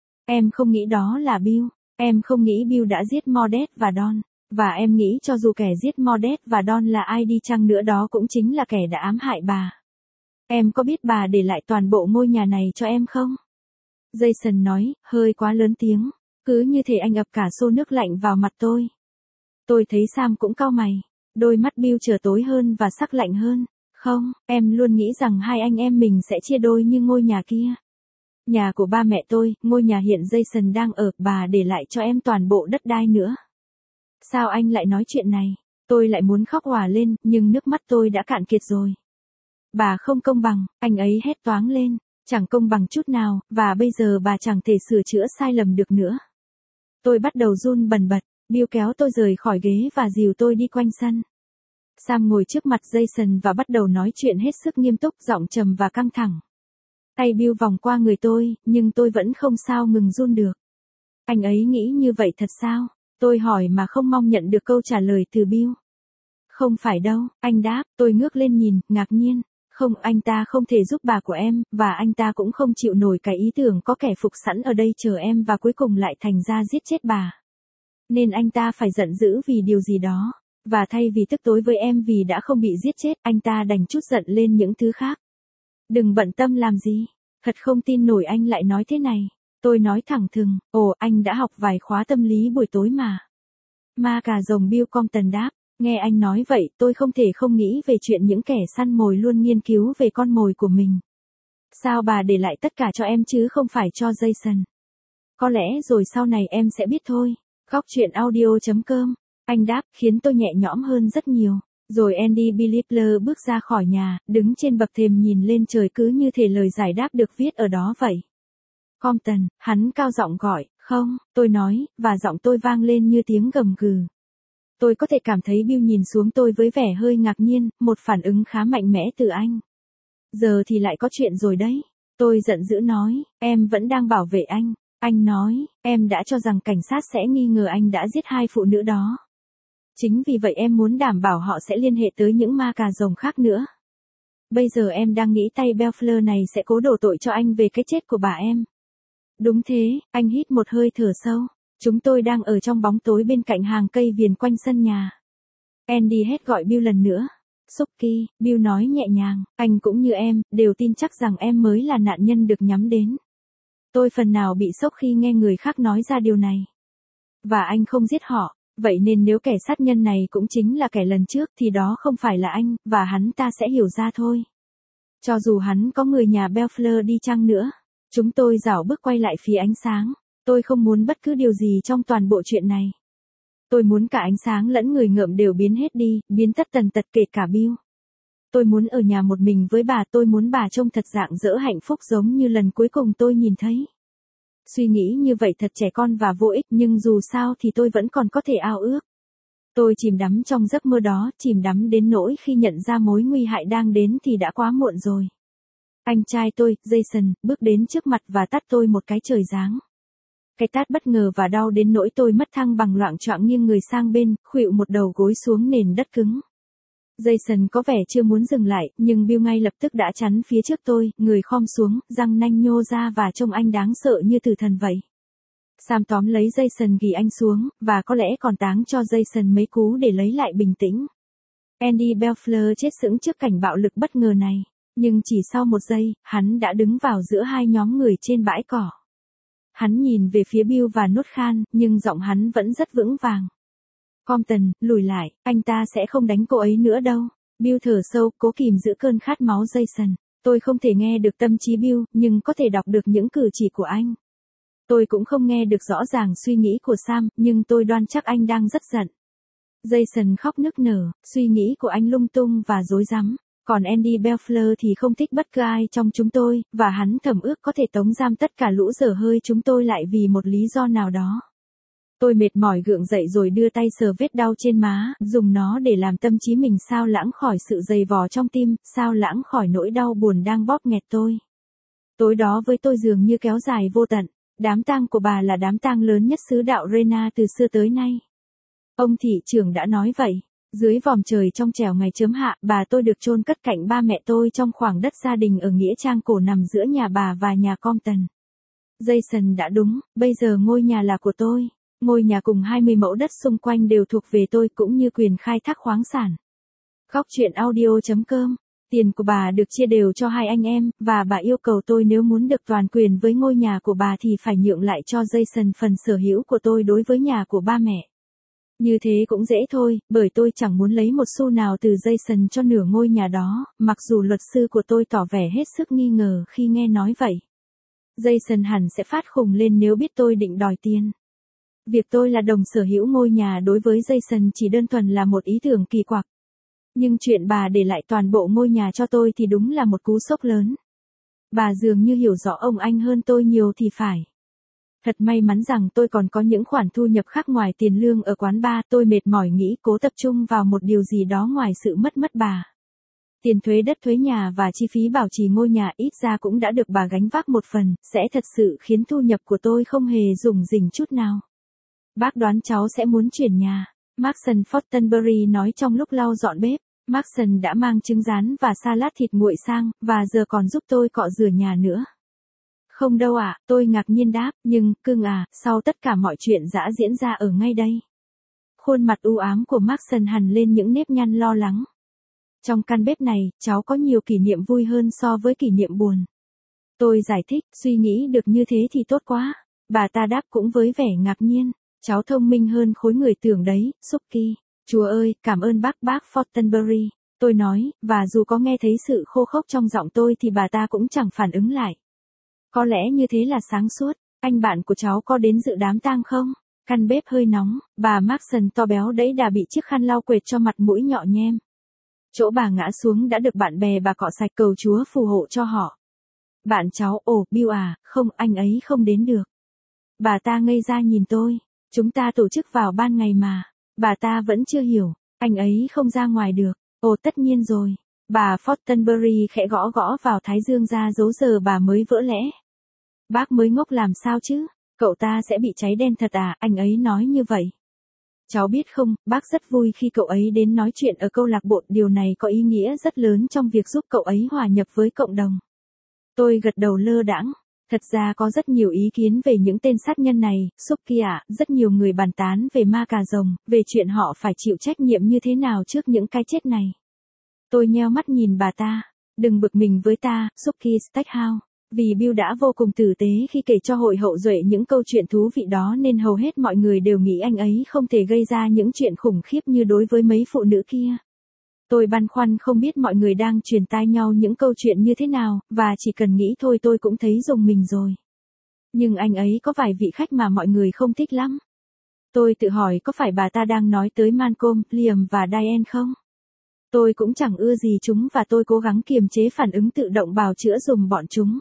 Em không nghĩ đó là Bill. Em không nghĩ Bill đã giết Mordecai và Don. Và em nghĩ cho dù kẻ giết Mordecai và Don là ai đi chăng nữa đó cũng chính là kẻ đã ám hại bà. Em có biết bà để lại toàn bộ ngôi nhà này cho em không? Jason nói, hơi quá lớn tiếng. Cứ như thể anh ập cả xô nước lạnh vào mặt tôi. Tôi thấy Sam cũng cau mày. Đôi mắt Bill trở tối hơn và sắc lạnh hơn. Không, em luôn nghĩ rằng hai anh em mình sẽ chia đôi như ngôi nhà kia. Nhà của ba mẹ tôi, ngôi nhà hiện Jason đang ở, bà để lại cho em toàn bộ đất đai nữa. Sao anh lại nói chuyện này? Tôi lại muốn khóc òa lên, nhưng nước mắt tôi đã cạn kiệt rồi. Bà không công bằng, anh ấy hét toáng lên. Chẳng công bằng chút nào, và bây giờ bà chẳng thể sửa chữa sai lầm được nữa. Tôi bắt đầu run bần bật, Bill kéo tôi rời khỏi ghế và dìu tôi đi quanh sân. Sam ngồi trước mặt Jason và bắt đầu nói chuyện hết sức nghiêm túc, giọng trầm và căng thẳng. Tay Bill vòng qua người tôi, nhưng tôi vẫn không sao ngừng run được. Anh ấy nghĩ như vậy thật sao? Tôi hỏi mà không mong nhận được câu trả lời từ Bill. Không phải đâu, anh đáp, tôi ngước lên nhìn, ngạc nhiên. Không, anh ta không thể giúp bà của em, và anh ta cũng không chịu nổi cái ý tưởng có kẻ phục sẵn ở đây chờ em và cuối cùng lại thành ra giết chết bà. Nên anh ta phải giận dữ vì điều gì đó. Và thay vì tức tối với em vì đã không bị giết chết, anh ta đành trút giận lên những thứ khác. Đừng bận tâm làm gì. Thật không tin nổi anh lại nói thế này. Tôi nói thẳng thừng, ồ, anh đã học vài khóa tâm lý buổi tối mà. Ma cà rồng Bill Compton đáp. Nghe anh nói vậy, tôi không thể không nghĩ về chuyện những kẻ săn mồi luôn nghiên cứu về con mồi của mình. Sao bà để lại tất cả cho em chứ không phải cho Jason? Có lẽ rồi sau này em sẽ biết thôi. Góc truyện audio chấm com. Anh đáp, khiến tôi nhẹ nhõm hơn rất nhiều. Rồi Andy Bilipler bước ra khỏi nhà, đứng trên bậc thềm nhìn lên trời cứ như thể lời giải đáp được viết ở đó vậy. Compton, hắn cao giọng gọi, không, tôi nói, và giọng tôi vang lên như tiếng gầm gừ. Tôi có thể cảm thấy Bill nhìn xuống tôi với vẻ hơi ngạc nhiên, một phản ứng khá mạnh mẽ từ anh. Giờ thì lại có chuyện rồi đấy. Tôi giận dữ nói, em vẫn đang bảo vệ anh. Anh nói, em đã cho rằng cảnh sát sẽ nghi ngờ anh đã giết hai phụ nữ đó. Chính vì vậy em muốn đảm bảo họ sẽ liên hệ tới những ma cà rồng khác nữa. Bây giờ em đang nghĩ tay Bellflower này sẽ cố đổ tội cho anh về cái chết của bà em. Đúng thế, anh hít một hơi thở sâu. Chúng tôi đang ở trong bóng tối bên cạnh hàng cây viền quanh sân nhà. Andy hét gọi Bill lần nữa. Suki, Bill nói nhẹ nhàng, anh cũng như em, đều tin chắc rằng em mới là nạn nhân được nhắm đến. Tôi phần nào bị sốc khi nghe người khác nói ra điều này. Và anh không giết họ, vậy nên nếu kẻ sát nhân này cũng chính là kẻ lần trước thì đó không phải là anh, và hắn ta sẽ hiểu ra thôi. Cho dù hắn có người nhà Bellflower đi chăng nữa. Chúng tôi rảo bước quay lại phía ánh sáng. Tôi không muốn bất cứ điều gì trong toàn bộ chuyện này. Tôi muốn cả ánh sáng lẫn người ngợm đều biến hết đi, biến tất tần tật kể cả Bill. Tôi muốn ở nhà một mình với bà, tôi muốn bà trông thật rạng rỡ hạnh phúc giống như lần cuối cùng tôi nhìn thấy. Suy nghĩ như vậy thật trẻ con và vô ích, nhưng dù sao thì tôi vẫn còn có thể ao ước. Tôi chìm đắm trong giấc mơ đó, chìm đắm đến nỗi khi nhận ra mối nguy hại đang đến thì đã quá muộn rồi. Anh trai tôi, Jason, bước đến trước mặt và tát tôi một cái trời giáng. Cái tát bất ngờ và đau đến nỗi tôi mất thăng bằng loạng choạng nghiêng người sang bên, khuỵu một đầu gối xuống nền đất cứng. Jason có vẻ chưa muốn dừng lại, nhưng Bill ngay lập tức đã chắn phía trước tôi, người khom xuống, răng nanh nhô ra và trông anh đáng sợ như tử thần vậy. Sam tóm lấy Jason ghi anh xuống, và có lẽ còn táng cho Jason mấy cú để lấy lại bình tĩnh. Andy Bellflower chết sững trước cảnh bạo lực bất ngờ này, nhưng chỉ sau một giây, hắn đã đứng vào giữa hai nhóm người trên bãi cỏ. Hắn nhìn về phía Bill và nuốt khan, nhưng giọng hắn vẫn rất vững vàng. Compton, lùi lại, anh ta sẽ không đánh cô ấy nữa đâu. Bill thở sâu, cố kìm giữ cơn khát máu Jason. Tôi không thể nghe được tâm trí Bill, nhưng có thể đọc được những cử chỉ của anh. Tôi cũng không nghe được rõ ràng suy nghĩ của Sam, nhưng tôi đoan chắc anh đang rất giận. Jason khóc nức nở, suy nghĩ của anh lung tung và rối rắm. Còn Andy Bellflower thì không thích bất cứ ai trong chúng tôi, và hắn thầm ước có thể tống giam tất cả lũ dở hơi chúng tôi lại vì một lý do nào đó. Tôi mệt mỏi gượng dậy rồi đưa tay sờ vết đau trên má, dùng nó để làm tâm trí mình sao lãng khỏi sự dày vò trong tim, sao lãng khỏi nỗi đau buồn đang bóp nghẹt tôi. Tối đó với tôi dường như kéo dài vô tận. Đám tang của bà là đám tang lớn nhất xứ đạo Rena từ xưa tới nay. Ông thị trưởng đã nói vậy. Dưới vòm trời trong trẻo ngày chớm hạ, bà tôi được chôn cất cạnh ba mẹ tôi trong khoảng đất gia đình ở nghĩa trang cổ nằm giữa nhà bà và nhà Compton. Jason đã đúng, bây giờ ngôi nhà là của tôi. Ngôi nhà cùng hai mươi mẫu đất xung quanh đều thuộc về tôi cũng như quyền khai thác khoáng sản. Góc chuyện audio chấm com. Tiền của bà được chia đều cho hai anh em, và bà yêu cầu tôi nếu muốn được toàn quyền với ngôi nhà của bà thì phải nhượng lại cho Jason phần sở hữu của tôi đối với nhà của ba mẹ. Như thế cũng dễ thôi, bởi tôi chẳng muốn lấy một xu nào từ Jason cho nửa ngôi nhà đó, mặc dù luật sư của tôi tỏ vẻ hết sức nghi ngờ khi nghe nói vậy. Jason hẳn sẽ phát khùng lên nếu biết tôi định đòi tiền. Việc tôi là đồng sở hữu ngôi nhà đối với Jason chỉ đơn thuần là một ý tưởng kỳ quặc. Nhưng chuyện bà để lại toàn bộ ngôi nhà cho tôi thì đúng là một cú sốc lớn. Bà dường như hiểu rõ ông anh hơn tôi nhiều thì phải. Thật may mắn rằng tôi còn có những khoản thu nhập khác ngoài tiền lương ở quán bar. Tôi mệt mỏi nghĩ cố tập trung vào một điều gì đó ngoài sự mất mất bà. Tiền thuế đất thuế nhà và chi phí bảo trì ngôi nhà ít ra cũng đã được bà gánh vác một phần, sẽ thật sự khiến thu nhập của tôi không hề rủng rỉnh chút nào. Bác đoán cháu sẽ muốn chuyển nhà. Maxson Fortenberry nói trong lúc lau dọn bếp. Maxson đã mang trứng rán và salad thịt nguội sang, và giờ còn giúp tôi cọ rửa nhà nữa. Không đâu ạ, à, tôi ngạc nhiên đáp, nhưng, cưng à, sau tất cả mọi chuyện dã diễn ra ở ngay đây. Khuôn mặt u ám của Maxson hằn lên những nếp nhăn lo lắng. Trong căn bếp này, cháu có nhiều kỷ niệm vui hơn so với kỷ niệm buồn. Tôi giải thích, suy nghĩ được như thế thì tốt quá. Bà ta đáp cũng với vẻ ngạc nhiên. Cháu thông minh hơn khối người tưởng đấy, Suki. Chúa ơi, cảm ơn bác bác Fortenberry. Tôi nói, và dù có nghe thấy sự khô khốc trong giọng tôi thì bà ta cũng chẳng phản ứng lại. Có lẽ như thế là sáng suốt. Anh bạn của cháu có đến dự đám tang không? Căn bếp hơi nóng, bà Maxson to béo đẫy đà bị chiếc khăn lau quệt cho mặt mũi nhọ nhem. Chỗ bà ngã xuống đã được bạn bè bà cọ sạch, cầu Chúa phù hộ cho họ. Bạn cháu, ồ, Bill à, không, anh ấy không đến được. Bà ta ngây ra nhìn tôi. Chúng ta tổ chức vào ban ngày mà. Bà ta vẫn chưa hiểu, anh ấy không ra ngoài được. Ồ tất nhiên rồi. Bà Fortenberry khẽ gõ gõ vào thái dương ra dấu giờ bà mới vỡ lẽ. Bác mới ngốc làm sao chứ? Cậu ta sẽ bị cháy đen thật à? Anh ấy nói như vậy. Cháu biết không, bác rất vui khi cậu ấy đến nói chuyện ở câu lạc bộ. Điều này có ý nghĩa rất lớn trong việc giúp cậu ấy hòa nhập với cộng đồng. Tôi gật đầu lơ đãng. Thật ra có rất nhiều ý kiến về những tên sát nhân này, Suki ạ, rất nhiều người bàn tán về ma cà rồng, về chuyện họ phải chịu trách nhiệm như thế nào trước những cái chết này. Tôi nheo mắt nhìn bà ta, đừng bực mình với ta, Suki Stackhouse, vì Bill đã vô cùng tử tế khi kể cho hội hậu duệ những câu chuyện thú vị đó nên hầu hết mọi người đều nghĩ anh ấy không thể gây ra những chuyện khủng khiếp như đối với mấy phụ nữ kia. Tôi băn khoăn không biết mọi người đang truyền tai nhau những câu chuyện như thế nào, và chỉ cần nghĩ thôi tôi cũng thấy rùng mình rồi. Nhưng anh ấy có vài vị khách mà mọi người không thích lắm. Tôi tự hỏi có phải bà ta đang nói tới Malcolm, Liam và Diane không? Tôi cũng chẳng ưa gì chúng và tôi cố gắng kiềm chế phản ứng tự động bào chữa dùm bọn chúng.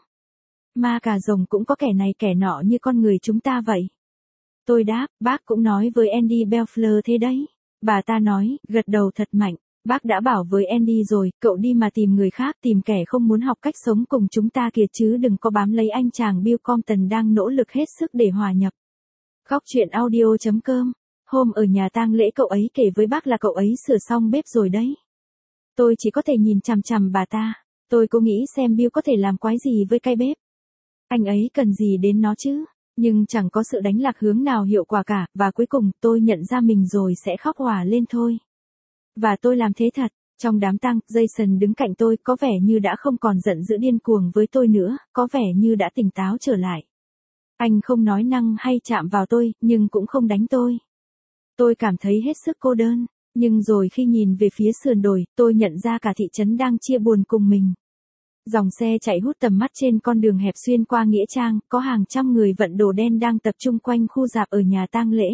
Ma cà rồng cũng có kẻ này kẻ nọ như con người chúng ta vậy. Tôi đáp, bác cũng nói với Andy Belfleur thế đấy. Bà ta nói, gật đầu thật mạnh. Bác đã bảo với Andy rồi, cậu đi mà tìm người khác, tìm kẻ không muốn học cách sống cùng chúng ta kìa chứ đừng có bám lấy anh chàng Bill Compton đang nỗ lực hết sức để hòa nhập. Góc chuyện audio chấm com. Hôm ở nhà tang lễ cậu ấy kể với bác là cậu ấy sửa xong bếp rồi đấy. Tôi chỉ có thể nhìn chằm chằm bà ta. Tôi cố nghĩ xem Bill có thể làm quái gì với cái bếp. Anh ấy cần gì đến nó chứ? Nhưng chẳng có sự đánh lạc hướng nào hiệu quả cả, và cuối cùng tôi nhận ra mình rồi sẽ khóc òa lên thôi. Và tôi làm thế thật. Trong đám tang, Jason đứng cạnh tôi có vẻ như đã không còn giận dữ điên cuồng với tôi nữa, có vẻ như đã tỉnh táo trở lại. Anh không nói năng hay chạm vào tôi, nhưng cũng không đánh tôi. Tôi cảm thấy hết sức cô đơn, nhưng rồi khi nhìn về phía sườn đồi, tôi nhận ra cả thị trấn đang chia buồn cùng mình. Dòng xe chạy hút tầm mắt trên con đường hẹp xuyên qua nghĩa trang, có hàng trăm người vận đồ đen đang tập trung quanh khu rạp ở nhà tang lễ.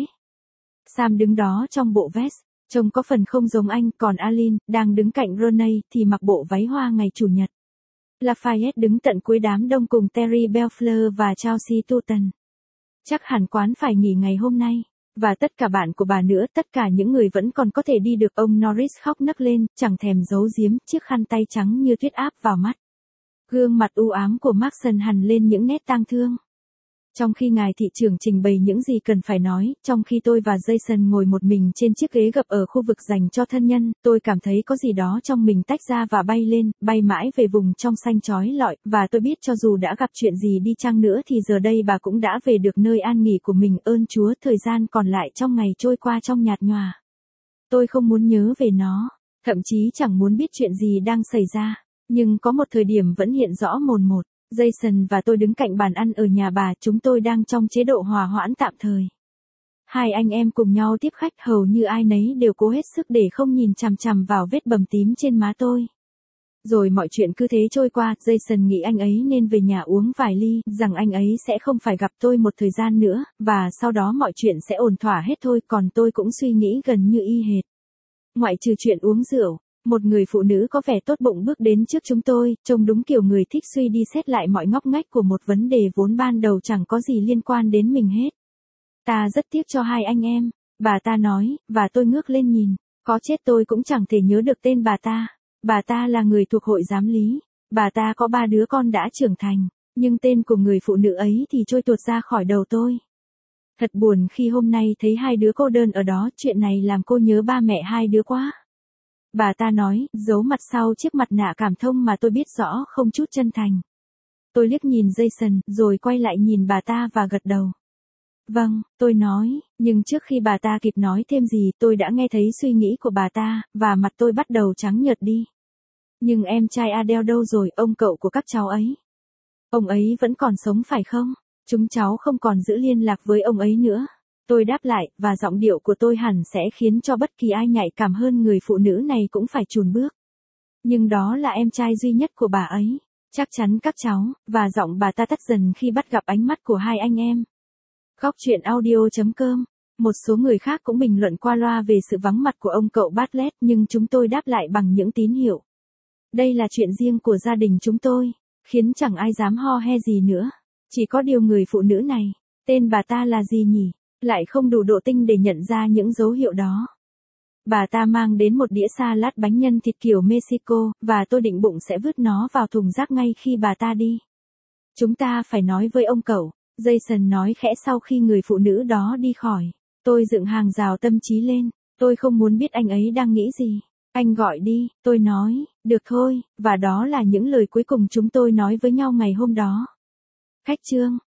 Sam đứng đó trong bộ vest, trông có phần không giống anh, còn Aline, đang đứng cạnh Ronnie, thì mặc bộ váy hoa ngày Chủ nhật. Lafayette đứng tận cuối đám đông cùng Terry Belfleur và Chelsea Tutton. Chắc hẳn quán phải nghỉ ngày hôm nay. Và tất cả bạn của bà nữa, tất cả những người vẫn còn có thể đi được. Ông Norris khóc nấc lên, chẳng thèm giấu giếm, chiếc khăn tay trắng như tuyết áp vào mắt. Gương mặt u ám của Maxson hằn lên những nét tang thương. Trong khi ngài thị trưởng trình bày những gì cần phải nói, trong khi tôi và Jason ngồi một mình trên chiếc ghế gập ở khu vực dành cho thân nhân, tôi cảm thấy có gì đó trong mình tách ra và bay lên, bay mãi về vùng trong xanh chói lọi, và tôi biết cho dù đã gặp chuyện gì đi chăng nữa thì giờ đây bà cũng đã về được nơi an nghỉ của mình. Ơn Chúa, thời gian còn lại trong ngày trôi qua trong nhạt nhòa. Tôi không muốn nhớ về nó, thậm chí chẳng muốn biết chuyện gì đang xảy ra, nhưng có một thời điểm vẫn hiện rõ mồn một. Jason và tôi đứng cạnh bàn ăn ở nhà bà, chúng tôi đang trong chế độ hòa hoãn tạm thời. Hai anh em cùng nhau tiếp khách, hầu như ai nấy đều cố hết sức để không nhìn chằm chằm vào vết bầm tím trên má tôi. Rồi mọi chuyện cứ thế trôi qua, Jason nghĩ anh ấy nên về nhà uống vài ly, rằng anh ấy sẽ không phải gặp tôi một thời gian nữa, và sau đó mọi chuyện sẽ ổn thỏa hết thôi, còn tôi cũng suy nghĩ gần như y hệt. Ngoại trừ chuyện uống rượu. Một người phụ nữ có vẻ tốt bụng bước đến trước chúng tôi, trông đúng kiểu người thích suy đi xét lại mọi ngóc ngách của một vấn đề vốn ban đầu chẳng có gì liên quan đến mình hết. Ta rất tiếc cho hai anh em, bà ta nói, và tôi ngước lên nhìn. Có chết tôi cũng chẳng thể nhớ được tên bà ta. Bà ta là người thuộc hội giám lý. Bà ta có ba đứa con đã trưởng thành, nhưng tên của người phụ nữ ấy thì trôi tuột ra khỏi đầu tôi. Thật buồn khi hôm nay thấy hai đứa cô đơn ở đó, chuyện này làm cô nhớ ba mẹ hai đứa quá. Bà ta nói, giấu mặt sau chiếc mặt nạ cảm thông mà tôi biết rõ không chút chân thành. Tôi liếc nhìn Jason, rồi quay lại nhìn bà ta và gật đầu. Vâng, tôi nói, nhưng trước khi bà ta kịp nói thêm gì, tôi đã nghe thấy suy nghĩ của bà ta, và mặt tôi bắt đầu trắng nhợt đi. Nhưng em trai Adele đâu rồi, ông cậu của các cháu ấy? Ông ấy vẫn còn sống phải không? Chúng cháu không còn giữ liên lạc với ông ấy nữa. Tôi đáp lại, và giọng điệu của tôi hẳn sẽ khiến cho bất kỳ ai nhạy cảm hơn người phụ nữ này cũng phải chùn bước. Nhưng đó là em trai duy nhất của bà ấy. Chắc chắn các cháu, và giọng bà ta tắt dần khi bắt gặp ánh mắt của hai anh em. Góc truyện audio chấm com. Một số người khác cũng bình luận qua loa về sự vắng mặt của ông cậu Bartlett, nhưng chúng tôi đáp lại bằng những tín hiệu. Đây là chuyện riêng của gia đình chúng tôi, khiến chẳng ai dám ho he gì nữa. Chỉ có điều người phụ nữ này, tên bà ta là gì nhỉ? Lại không đủ độ tinh để nhận ra những dấu hiệu đó. Bà ta mang đến một đĩa salad bánh nhân thịt kiểu Mexico, và tôi định bụng sẽ vứt nó vào thùng rác ngay khi bà ta đi. Chúng ta phải nói với ông cậu, Jason nói khẽ sau khi người phụ nữ đó đi khỏi. Tôi dựng hàng rào tâm trí lên, tôi không muốn biết anh ấy đang nghĩ gì. Anh gọi đi, tôi nói, được thôi, và đó là những lời cuối cùng chúng tôi nói với nhau ngày hôm đó. Khách chương